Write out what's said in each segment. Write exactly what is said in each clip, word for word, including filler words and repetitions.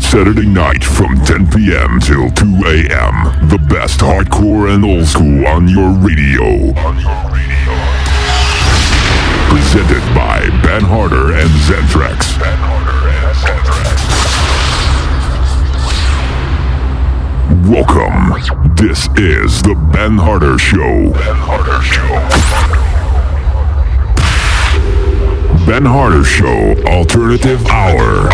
Saturday night from ten p.m. till two a.m. The best hardcore and old school on your radio. Presented by Ben Harder and Zentrax. Welcome. This is the Ben Harder Show. Ben Harder Show. Ben Harder Show Alternative Hour.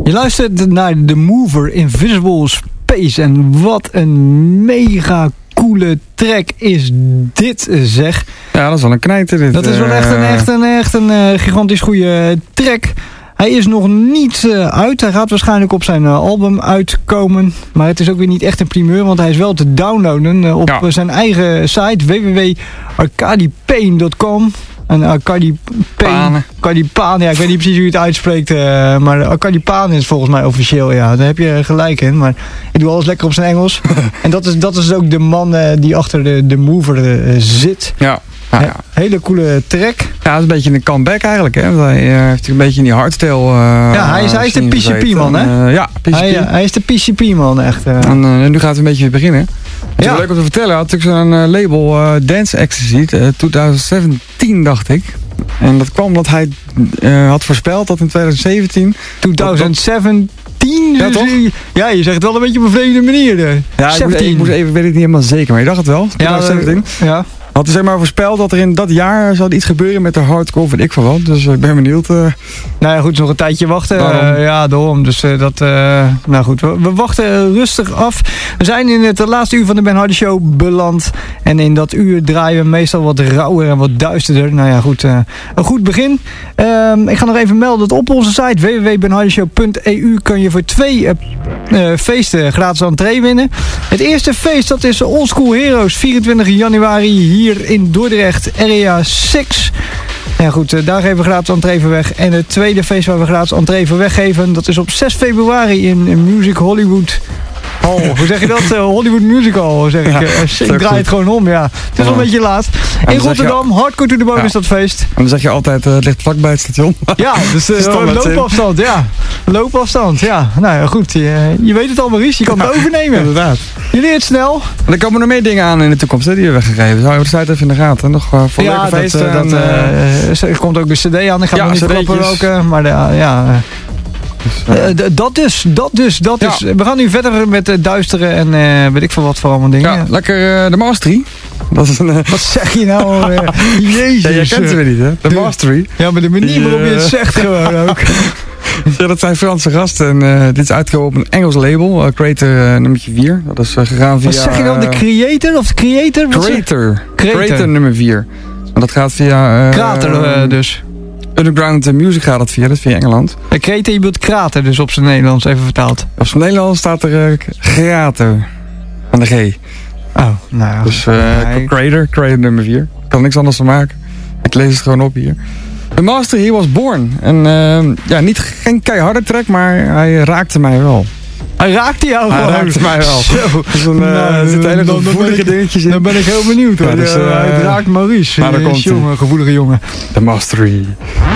Je luistert naar The Mover Invisible Space. En wat een mega coole track is dit, zeg. Ja, dat is wel een knijter dit. Dat is wel echt een, echt een, echt een uh, gigantisch goede track. Hij is nog niet uh, uit. Hij gaat waarschijnlijk op zijn uh, album uitkomen. Maar het is ook weer niet echt een primeur. Want hij is wel te downloaden uh, op ja. zijn eigen site. w w w punt arcadipane punt com. En Arcadipane. Arcadipane, ja, ik weet niet precies hoe je het uitspreekt. Uh, maar Arcadipane is volgens mij officieel, ja. Daar heb je gelijk in. Maar ik doe alles lekker op zijn Engels. En dat is, dat is ook de man uh, die achter de, de Mover uh, zit. Ja. Ah, ja. Hele coole track. Ja, dat is een beetje een comeback eigenlijk. Hè? Hij uh, heeft een beetje in die hardstyle. Uh, ja, hij is, hij is de P C P-man, hè? Uh, ja, P C P. Hij, uh, hij is de P C P-man, echt. Uh. En uh, nu gaat het een beetje weer beginnen. Het is ja. leuk om te vertellen. Hij had natuurlijk zo'n uh, label uh, Dance Ecstasy, uh, twintig zeventien dacht ik. En dat kwam omdat hij uh, had voorspeld dat in twintig zeventien... twintig zeventien? Ja, toch? Ja, je zegt het wel een beetje op een vreemde manier. Uh. Ja, ik moest, ik moest even, weet ik niet helemaal zeker, maar je dacht het wel. twintig zeventien. Ja, ja. Had hij zeg maar voorspeld dat er in dat jaar zou iets gebeuren met de hardcore, weet ik van wat. Dus ik ben benieuwd. Uh... Nou ja, goed, nog een tijdje wachten. Daarom. Uh, ja, daarom. Dus uh, dat, uh, nou goed, we, we wachten rustig af. We zijn in het laatste uur van de Ben Hardy Show beland. En in dat uur draaien we meestal wat rauwer en wat duisterder. Nou ja, goed, uh, een goed begin. Uh, ik ga nog even melden dat op onze site w w w punt ben hardy show punt e u kun je voor twee uh, uh, feesten gratis entree winnen. Het eerste feest, dat is Old School Heroes, vierentwintig januari hier. Hier in Dordrecht, Area zes. Ja goed, daar geven we gratis entree voor weg. En het tweede feest waar we gratis entree voor weggeven, dat is op zes februari in Music Hollywood. Oh, hoe zeg je dat? Uh, Hollywood Musical, zeg ik. Ja, uh, ik draai het gewoon om, ja. Het is wel een beetje laat. In Rotterdam, je... Hardcore to the Bone ja. is dat feest. En dan zeg je altijd, uh, het ligt vlakbij het station. Ja, dus uh, loopafstand, ja. Loopafstand, ja. Nou ja, goed. Je, je weet het al, Maurice. Je kan het ja, overnemen. Inderdaad. Je leert snel. En er komen nog meer dingen aan in de toekomst, hè, die we weggegeven. Zou je de site even in de gaten? Nog uh, voor ja, leuke feesten. Ja, dat, uh, uh, er komt ook de cd aan. Ik ga ja, nog niet klappen ook. Maar de, uh, ja... Uh, Dus, uh, uh, dat dus, dat dus, dat ja. is. We gaan nu verder met uh, duisteren en uh, weet ik veel wat voor allemaal dingen. Ja, lekker uh, de Mastery. Dat is een, uh... Wat zeg je nou? Uh, Jezus. Ja, jij kent ze weer niet, hè? De, de Mastery. Ja, maar de manier waarop je het zegt gewoon ook. Ja, dat zijn Franse gasten en uh, dit is uitgekomen op een Engels label, uh, Creator uh, nummertje vier. Dat is uh, gegaan via... Wat zeg je dan, de Creator of de Creator? Creator. Creator. Creator nummer vier. En dat gaat via... Uh, Krater uh, dus. Underground Music gaat dat via, dat is via Engeland. De Creator, je bedoelt krater dus op zijn Nederlands, even vertaald. Op zijn Nederlands staat er uh, Creator. Van de G. Oh, nou ja. Dus uh, nee. Creator, Creator nummer vier. Ik kan niks anders van maken. Ik lees het gewoon op hier. The Master He Was Born. En uh, ja, niet, geen keiharde track, maar hij raakte mij wel. Hij raakte jou hij gewoon? Hij raakte mij wel. Dus een, uh, nou, er zitten hele gevoelige dingetjes in. Dan ben ik heel benieuwd hoor. Ja, dus, uh, hij raakt Maurice. Maar uh, jongen, gevoelige jongen. The Mastery.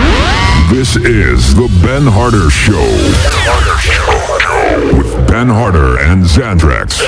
This is the Ben Harder Show. With Ben Harder and Xantrax.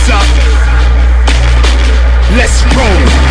hands up. Let's roll.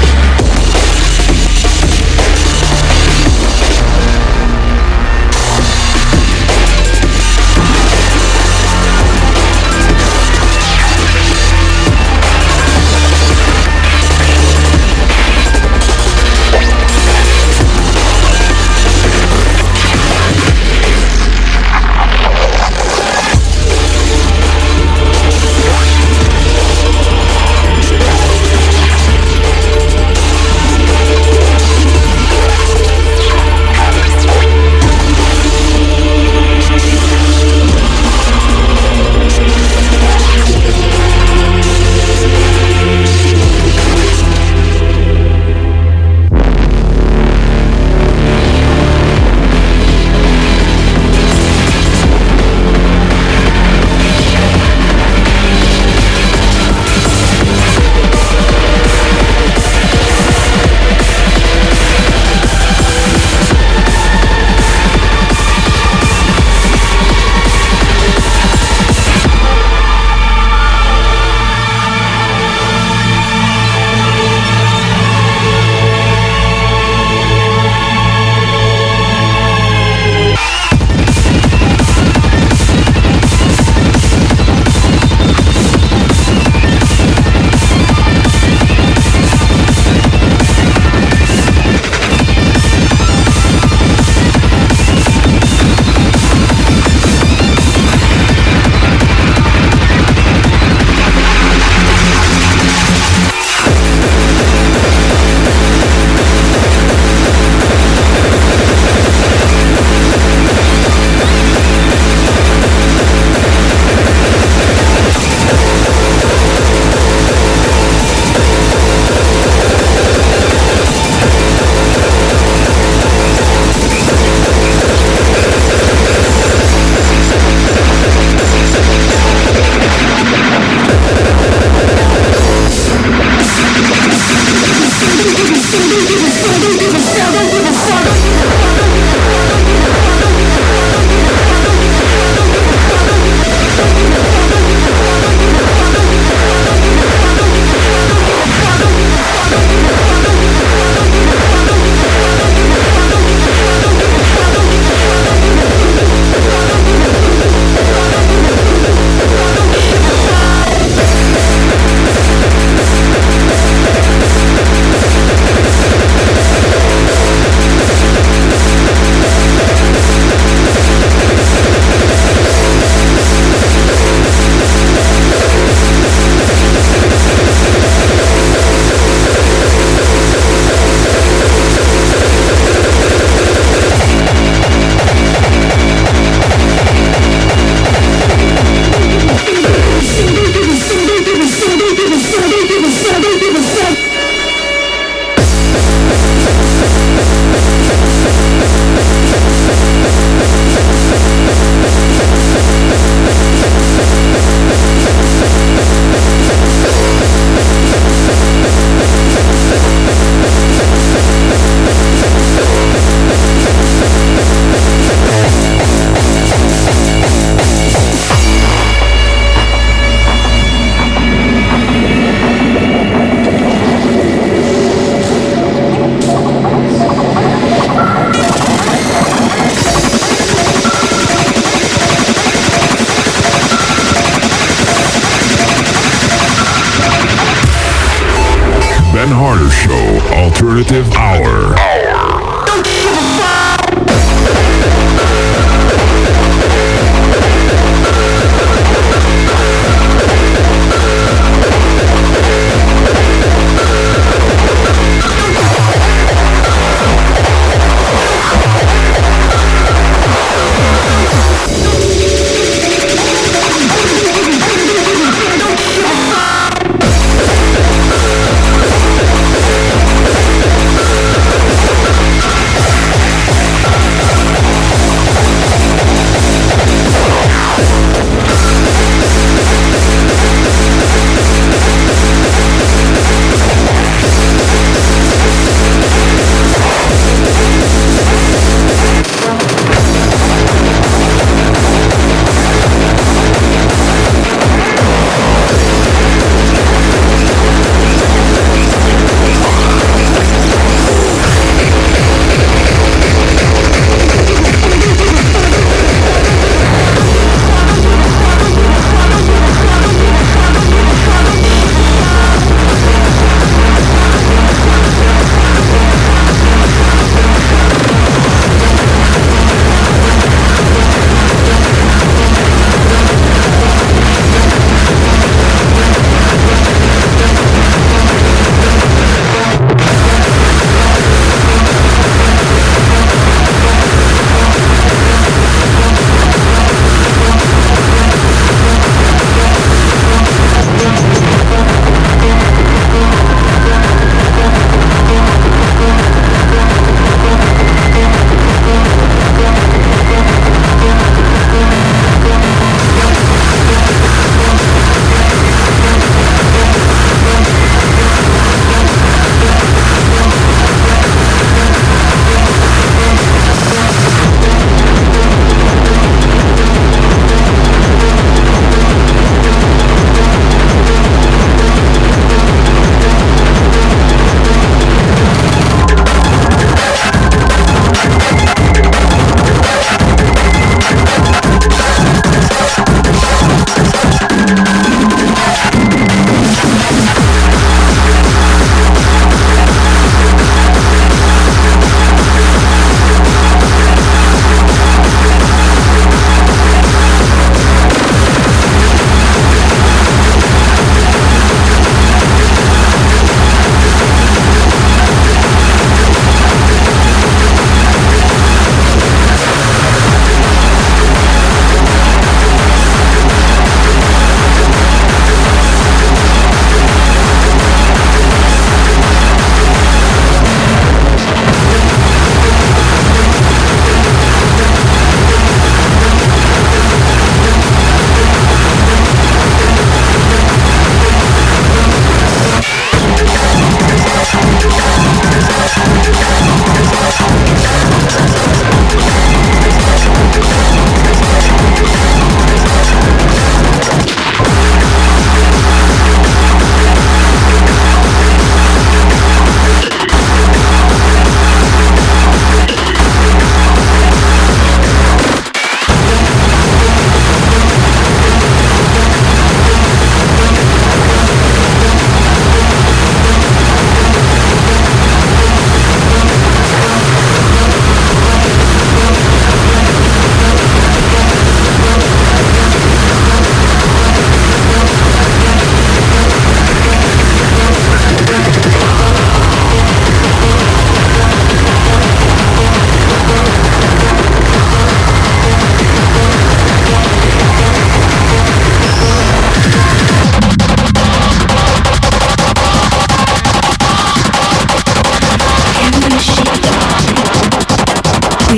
Ben Harder Show Alternative Hour.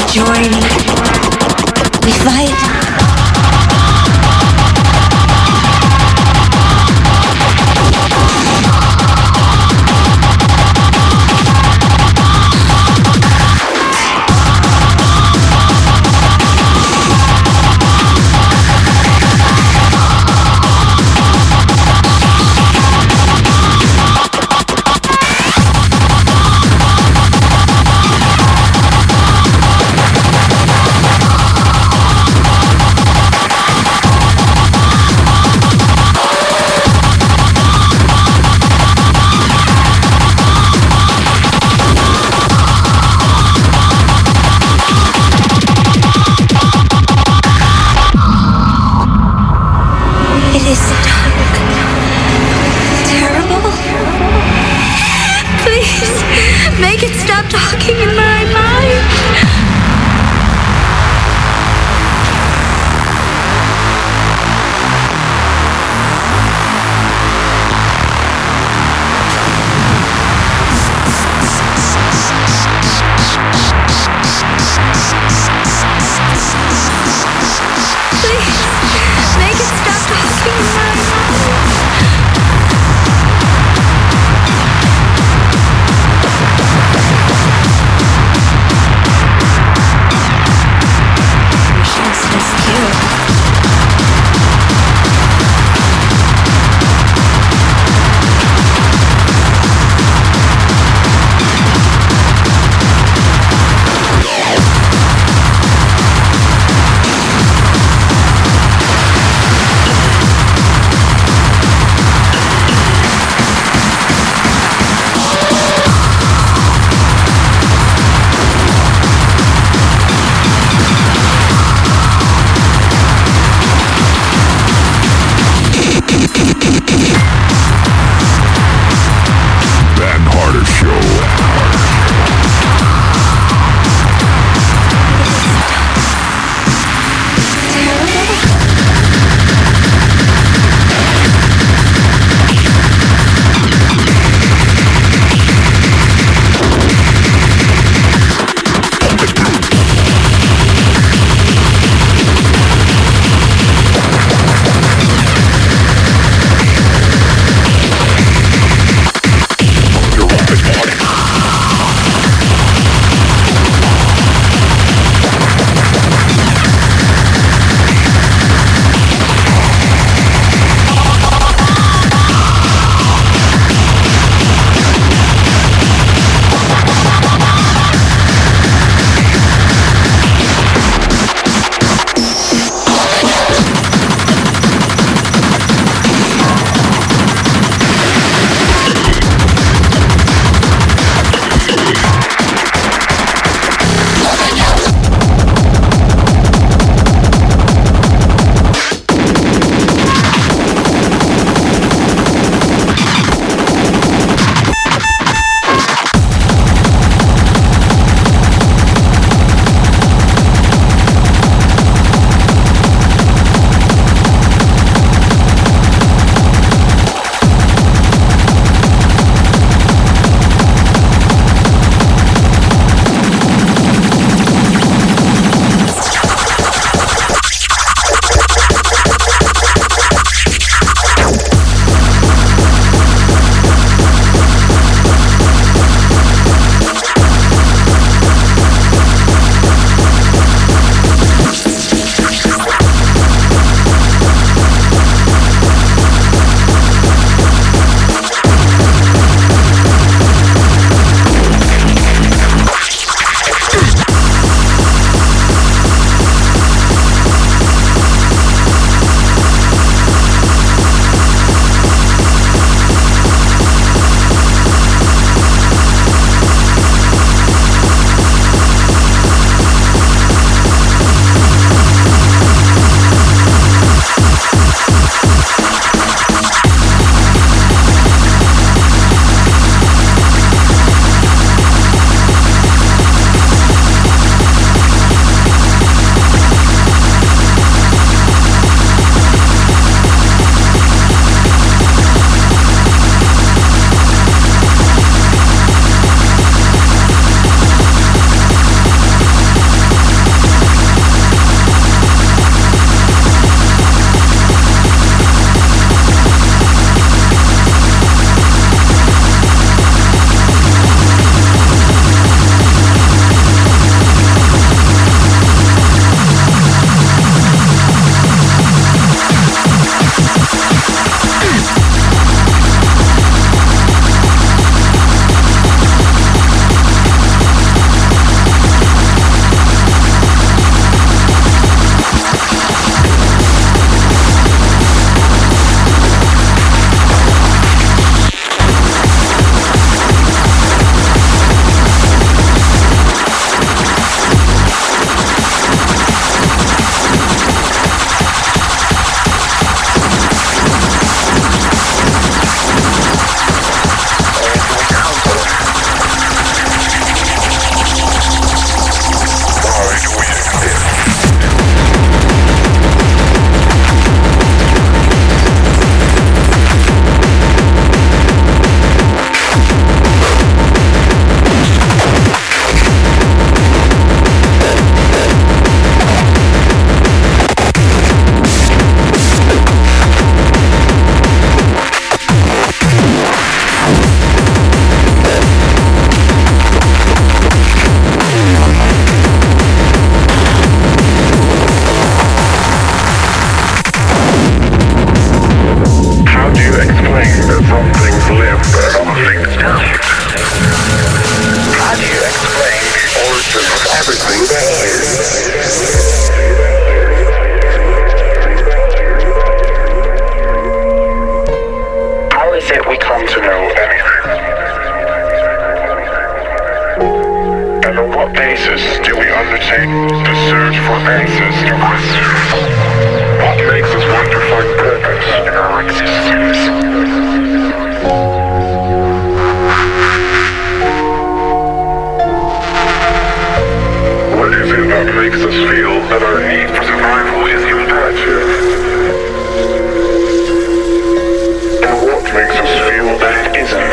join. We fight. what basis do we undertake the search for answers to questions? What makes us want to find purpose in our existence? What is it that makes us feel that our need for survival is imperative? And what makes us feel that it isn't?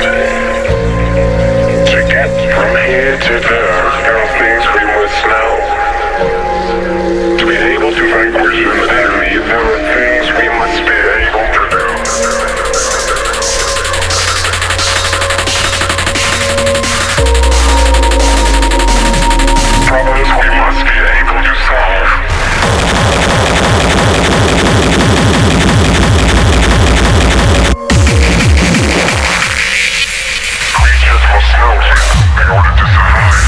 To get from here to there, there are things we must know. To be able to vanquish an enemy, there are things we must be able to do. Problems we must be able to solve. Creatures must know this in order to survive.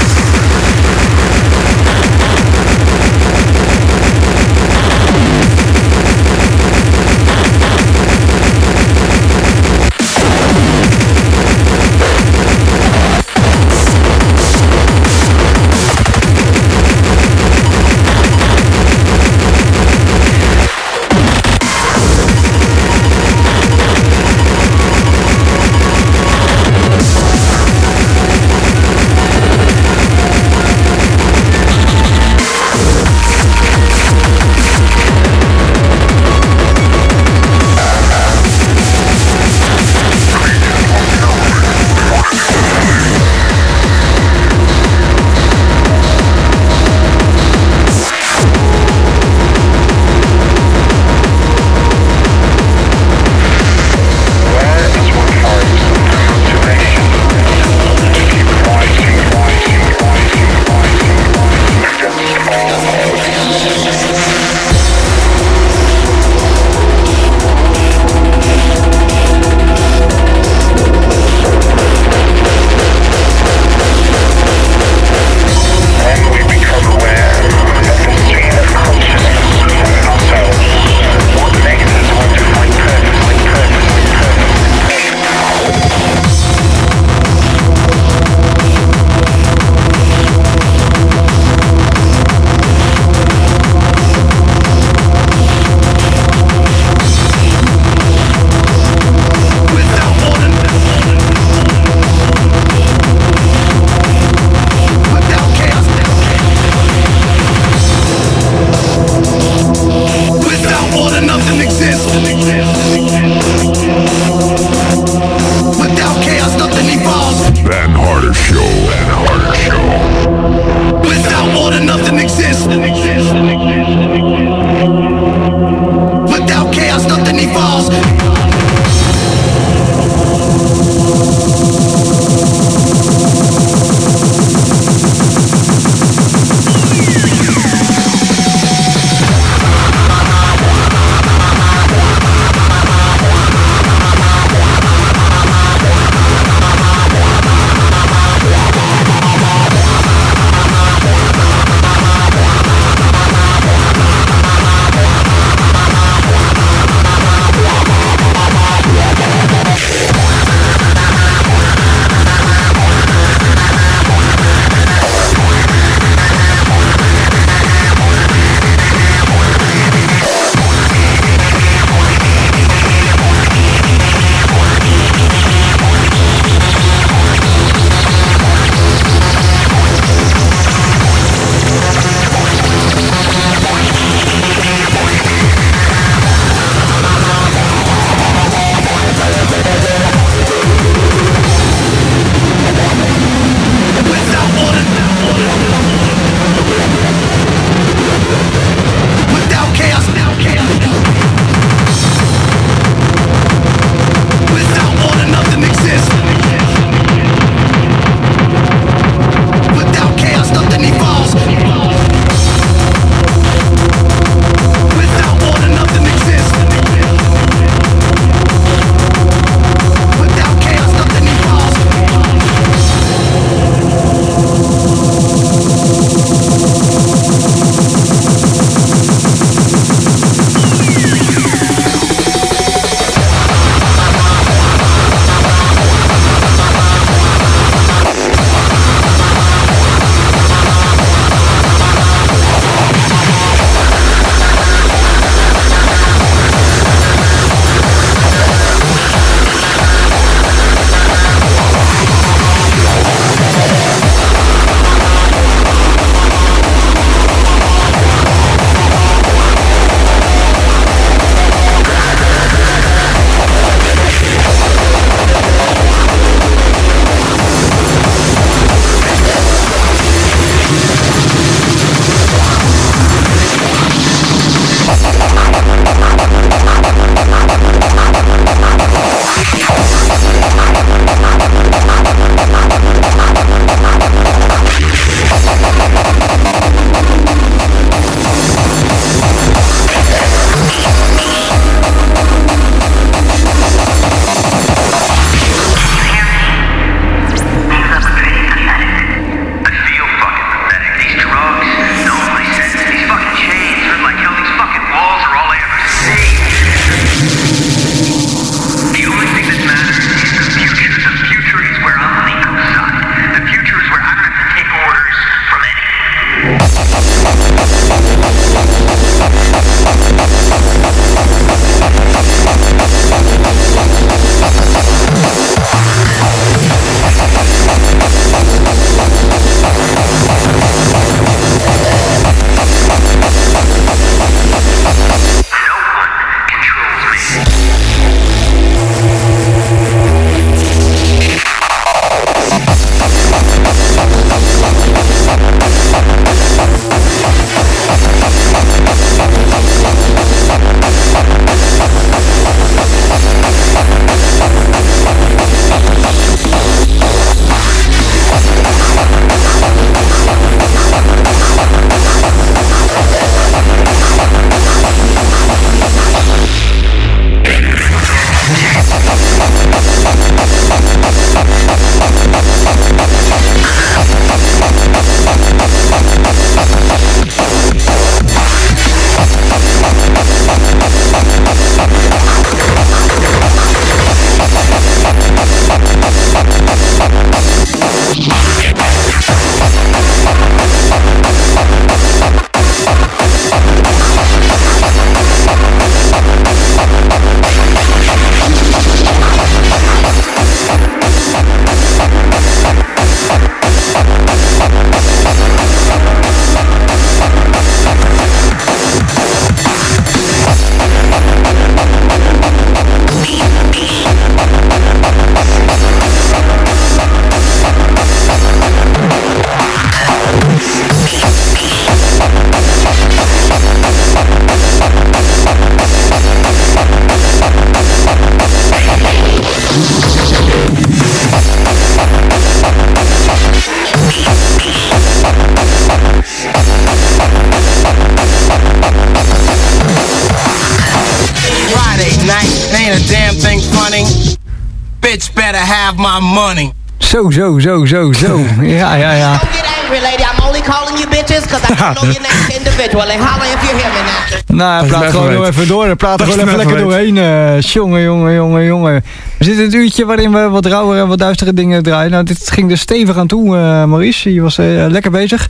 have my money. Zo, zo, zo, zo, zo. Ja, ja, ja. Don't get angry, lady. I'm only calling you bitches because I don't know your names individually. Holla if you hear me now. Nou, praat gewoon nog even door. Praat er gewoon even lekker doorheen. Uh, jongen, jongen, jongen, jongen. We zitten in het uurtje waarin we wat rauwer en wat duistere dingen draaien. Nou, dit ging er stevig aan toe, uh, Maurice. Je was uh, lekker bezig.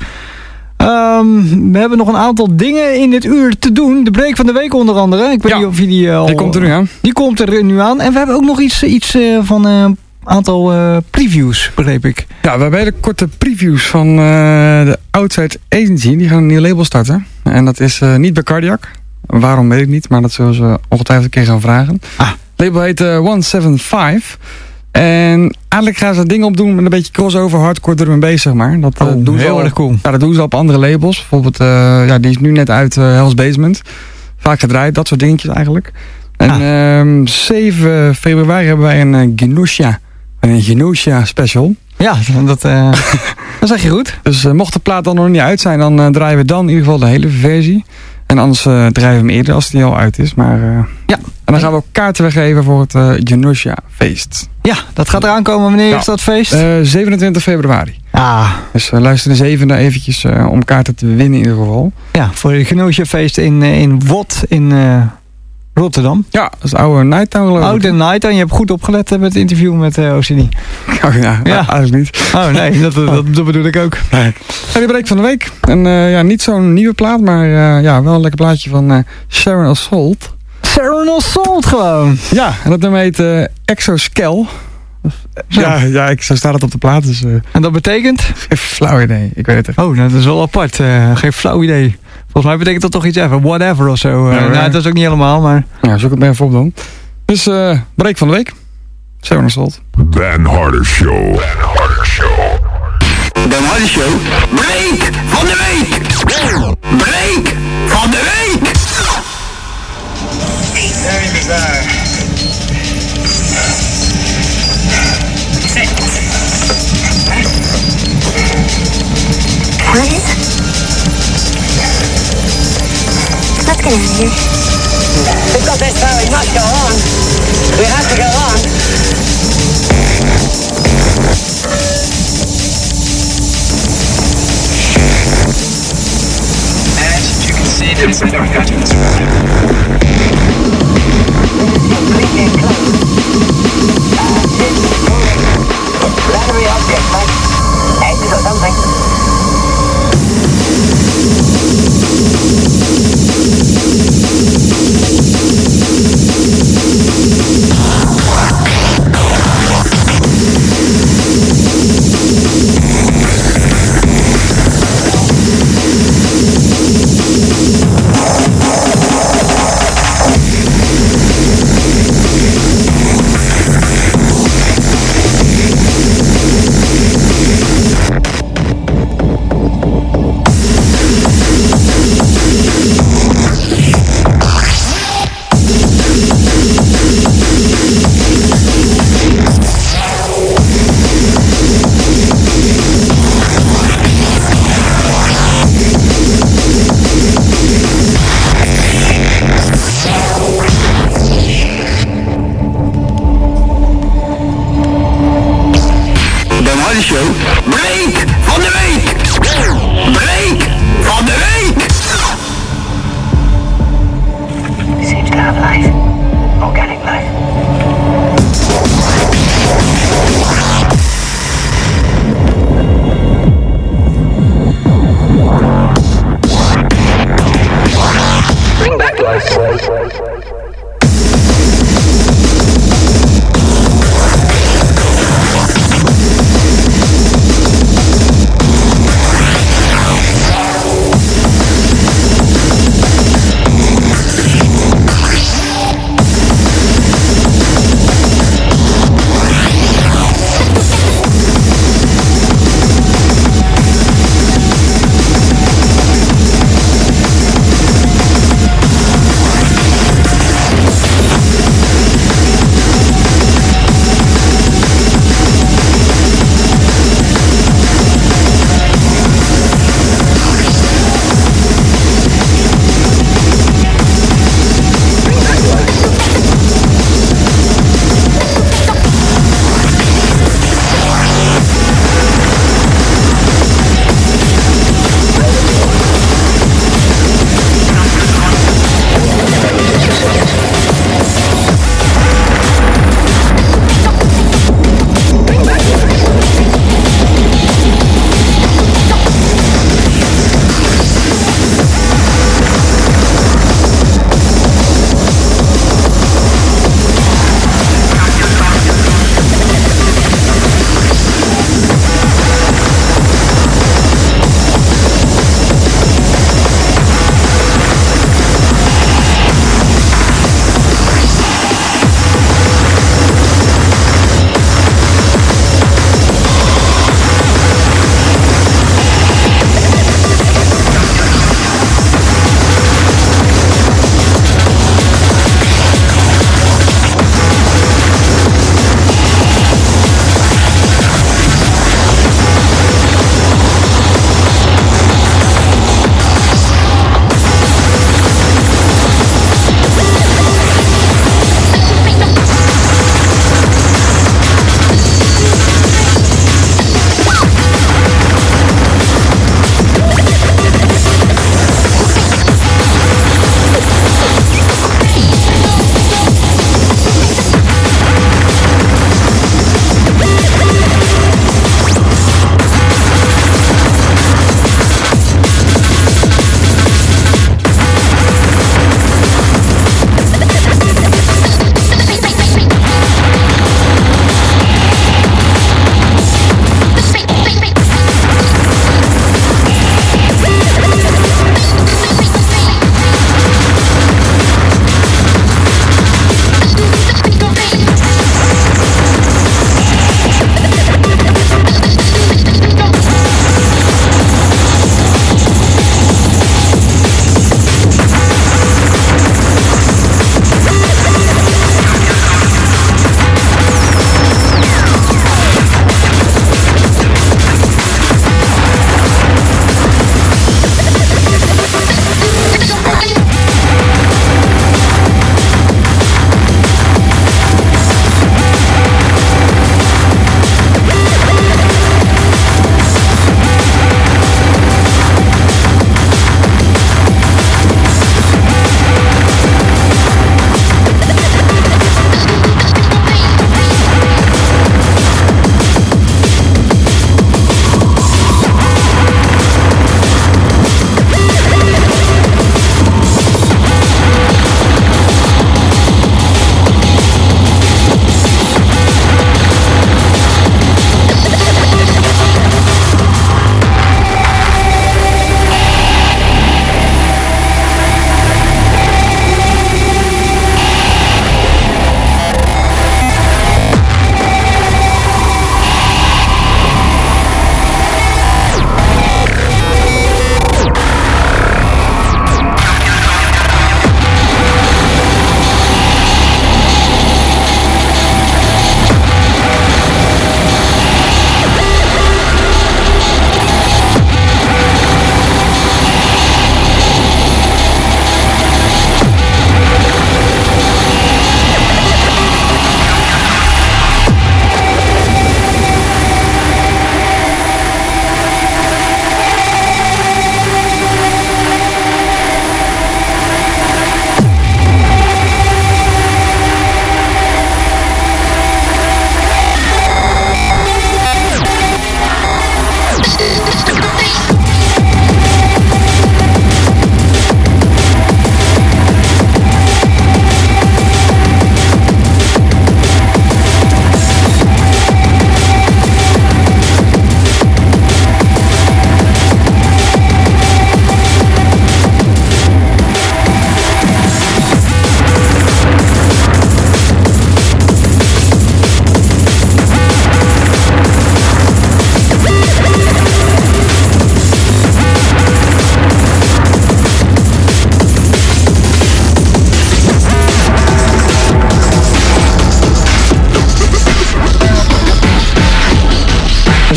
Um, we hebben nog een aantal dingen in dit uur te doen. De break van de week onder andere. Ik weet ja, niet of je die al... Die komt er nu aan. Die komt er nu aan. En we hebben ook nog iets, iets uh, van een uh, aantal uh, previews, begreep ik. Ja, we hebben hele korte previews van uh, de Outside Agency. Die gaan een nieuw label starten. En dat is uh, niet bij Cardiac. Waarom weet ik niet, maar dat zullen ze ongetwijfeld een keer gaan vragen. Ah. Het label heet uh, honderdzevenenzeventig. En eigenlijk gaan ze dingen opdoen met een beetje crossover, hardcore drum en bass, zeg maar. Dat, uh, oh, doen ze heel al, erg cool. Ja, dat doen ze al op andere labels. Bijvoorbeeld, uh, ja, die is nu net uit uh, Hell's Basement. Vaak gedraaid, dat soort dingetjes eigenlijk. En ah. um, zeven februari hebben wij een uh, Genosha, een Genosha special. Ja, dat, uh, dat zeg je goed. Dus uh, mocht de plaat dan nog niet uit zijn, dan uh, draaien we dan in ieder geval de hele versie. En anders uh, draaien we hem eerder als die al uit is. Maar uh, ja. En dan gaan we ook kaarten weggeven voor het uh, Genosha feest. Ja, dat gaat eraan komen. Wanneer ja. is dat feest? Uh, zevenentwintig februari. Ah. Dus uh, luister de zevende eventjes uh, om kaarten te winnen in ieder geval. Ja, voor het Genosha feest in, in Wot in uh, Rotterdam. Ja, dat is de oude Nighttown geloof ik. Oude Nighttown. Je hebt goed opgelet met het interview met uh, O C D. Oh ja, ja, eigenlijk niet. Oh nee, dat, dat, dat bedoel ik ook. Nee. Ja, de break van de week. En uh, ja, niet zo'n nieuwe plaat, maar uh, ja, wel een lekker plaatje van uh, Sharon Assault. Sharon Assault gewoon. Ja, en dat nummer heet uh, Exoskel. Ja, ja ik, zo staat het op de plaat. Dus, uh, en dat betekent? Geen flauw idee, ik weet het echt. Oh, nou, dat is wel apart. Uh, geen flauw idee. Volgens mij betekent dat toch iets even. Whatever of zo. Uh, ja, nou, dat is ook niet helemaal, maar... Ja, zoek het maar even op dan. Dus, uh, break van de week. Sharon Assault. Ben Harder Show. Ben Harder Show. Ben Harder Show. Break van de week. Break van de week. Very bizarre. What is it? Let's get out of here. Because there's very much go on. We have to go on. As you can see, there's no judgments. Battery object, mate. Exit or something.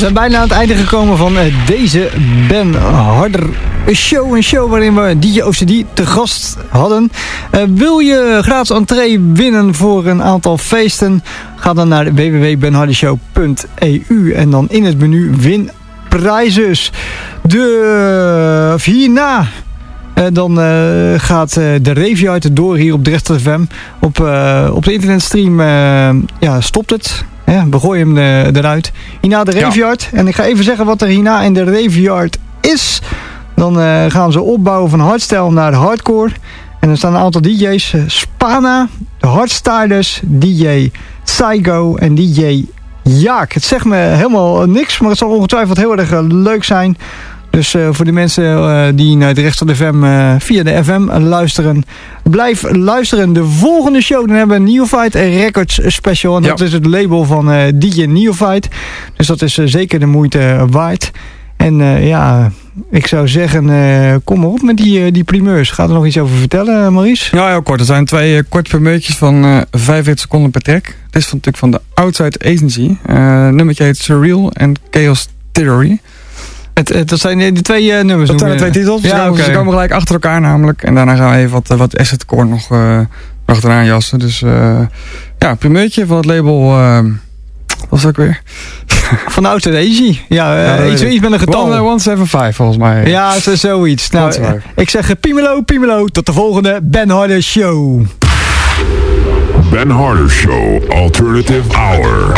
zijn bijna aan het einde gekomen van uh, deze Ben Harder show. Een show waarin we D J O C D te gast hadden. Uh, wil je gratis entree winnen voor een aantal feesten? Ga dan naar w w w punt ben harder show punt e u en dan in het menu win prijzes. De, of hierna... Uh, dan uh, gaat uh, de Raveyard door hier op Drenthe F M. Op, uh, op de internetstream uh, ja, stopt het. Ja, we gooien hem uh, eruit. Hierna de Raveyard. Ja. En ik ga even zeggen wat er hierna in de Raveyard is. Dan uh, gaan ze opbouwen van hardstyle naar de hardcore. En er staan een aantal D J's. Uh, Spana, de Hardstylers, D J Psycho en D J Jaak. Het zegt me helemaal niks, maar het zal ongetwijfeld heel erg uh, leuk zijn. Dus uh, voor de mensen uh, die naar de Drenthe F M uh, via de F M luisteren, blijf luisteren. De volgende show, dan hebben we een Neophyte Records special. En dat ja. is het label van uh, D J Neophyte. Dus dat is uh, zeker de moeite waard. En uh, ja, ik zou zeggen, uh, kom maar op met die, uh, die primeurs. Gaat er nog iets over vertellen, Maurice? Ja, heel kort. Er zijn twee uh, korte primeurtjes van uh, vijfenveertig seconden per track. Het is van, natuurlijk van de Outside Agency. Uh, nummertje heet Surreal en Chaos Theory. Het, het, dat zijn die twee uh, nummers. Dat zijn de twee titels. Ja, ze, komen, ze komen gelijk achter elkaar namelijk. En daarna gaan we even wat, wat assetcore nog uh, achteraan jassen. Dus uh, ja, primeurtje van het label... Uh, wat was dat ook weer? Van de Outside Agency. Ja, uh, ja iets, iets met een getal. honderdzevenenvijftig volgens mij. Ja, zo, zoiets. Nou, uh, ik zeg uh, Piemelo, Piemelo. Tot de volgende Ben Harder Show. Ben Harder Show, Alternative Hour.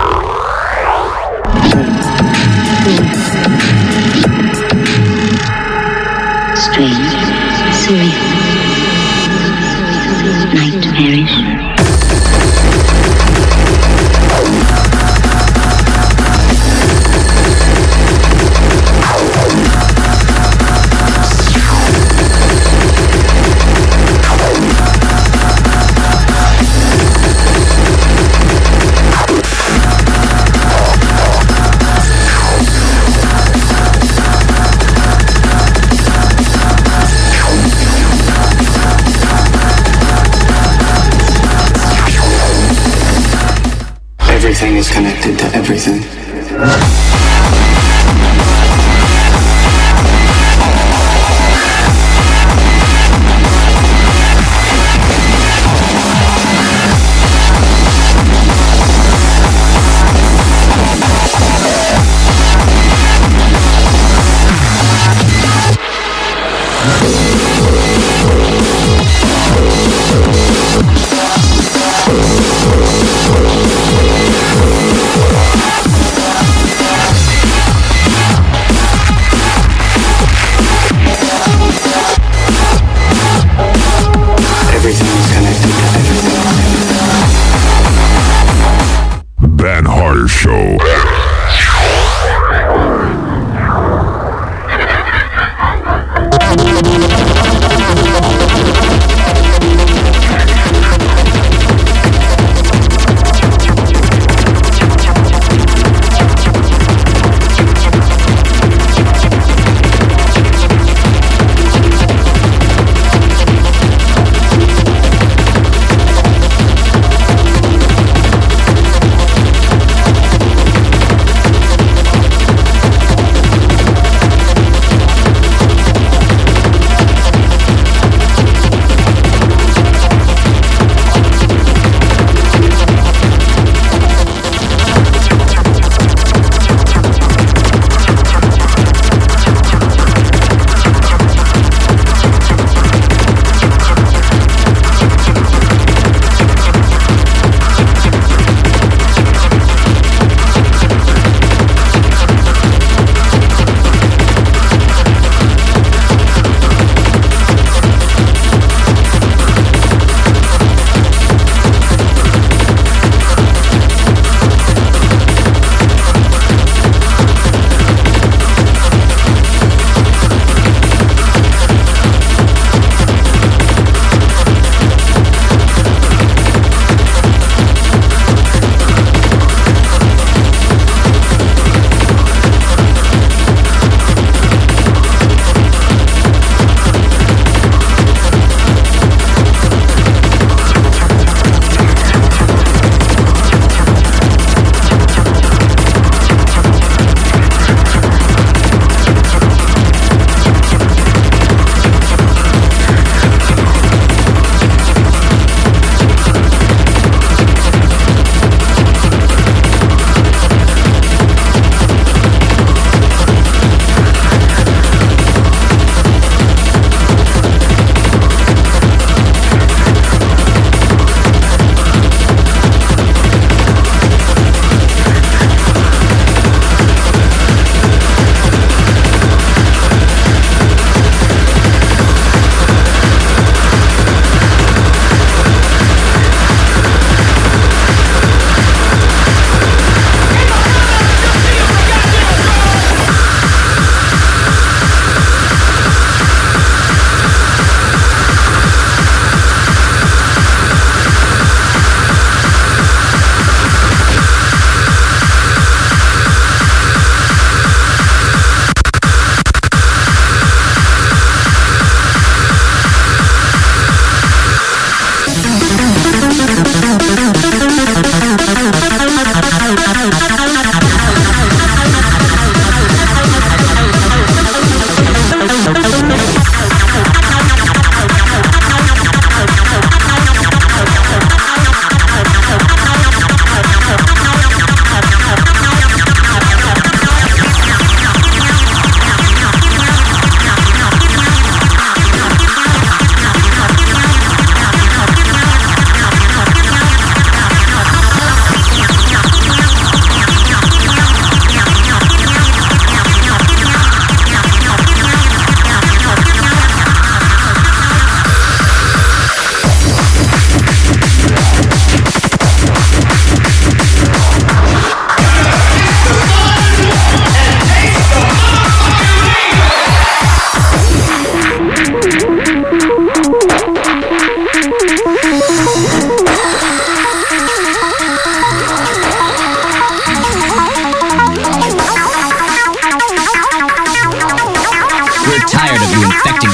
Strange, surreal, nightmarish.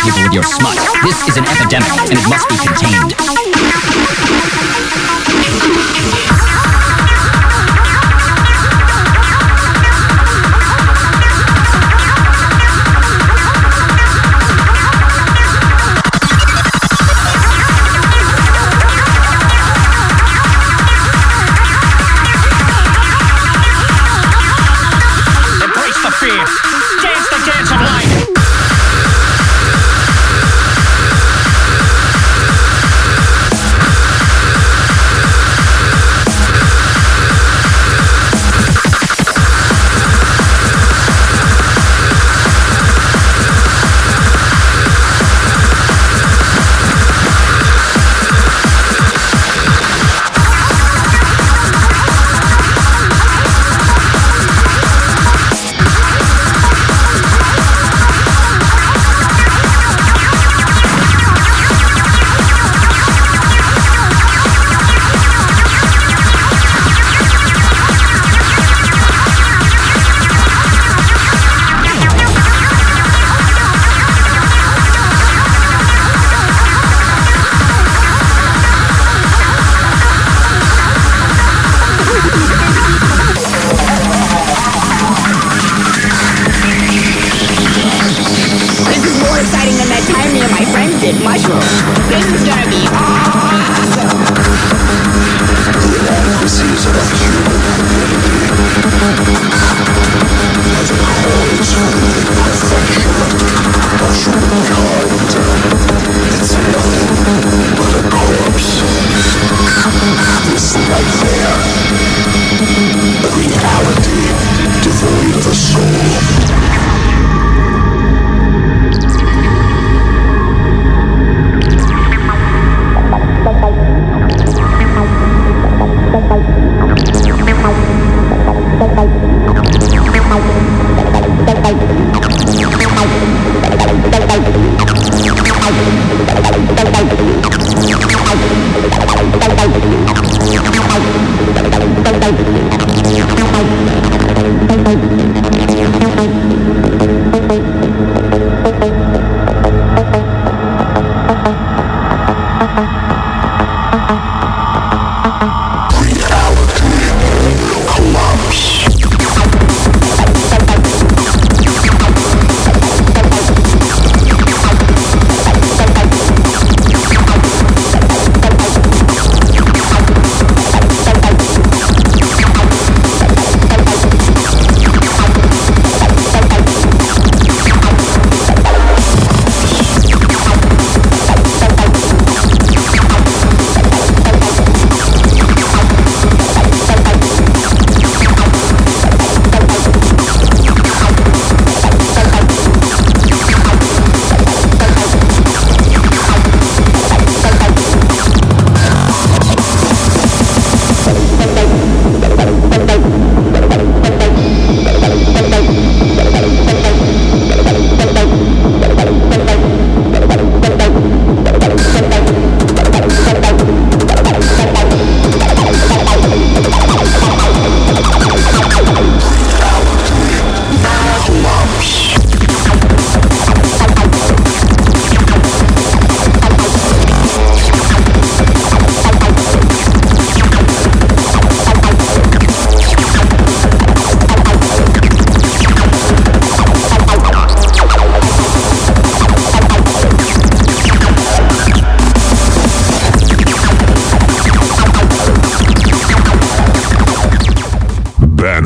people with your smut. This is an epidemic, and it must be contained. Dance the dance of life! Thank you.